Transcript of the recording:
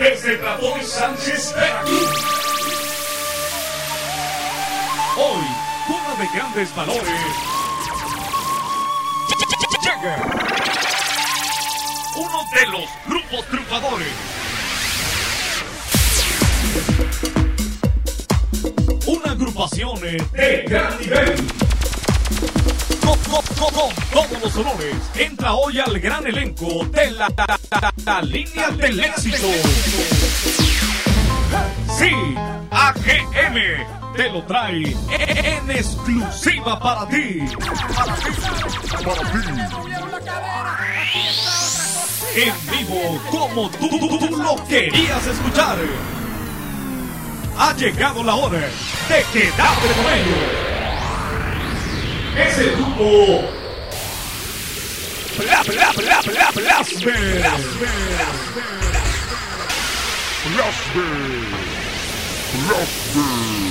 desde Platón Sánchez aquí. Hoy, cuna de grandes valores, llega uno de los grupos triunfadores. Una agrupación de gran nivel. Con todos los honores, entra hoy al gran elenco de la línea del éxito. Sí, AGM te lo trae en exclusiva para ti. En vivo, como tú lo querías escuchar. Ha llegado la hora de quedarte con ellos. Es el grupo Plasper. Plasper.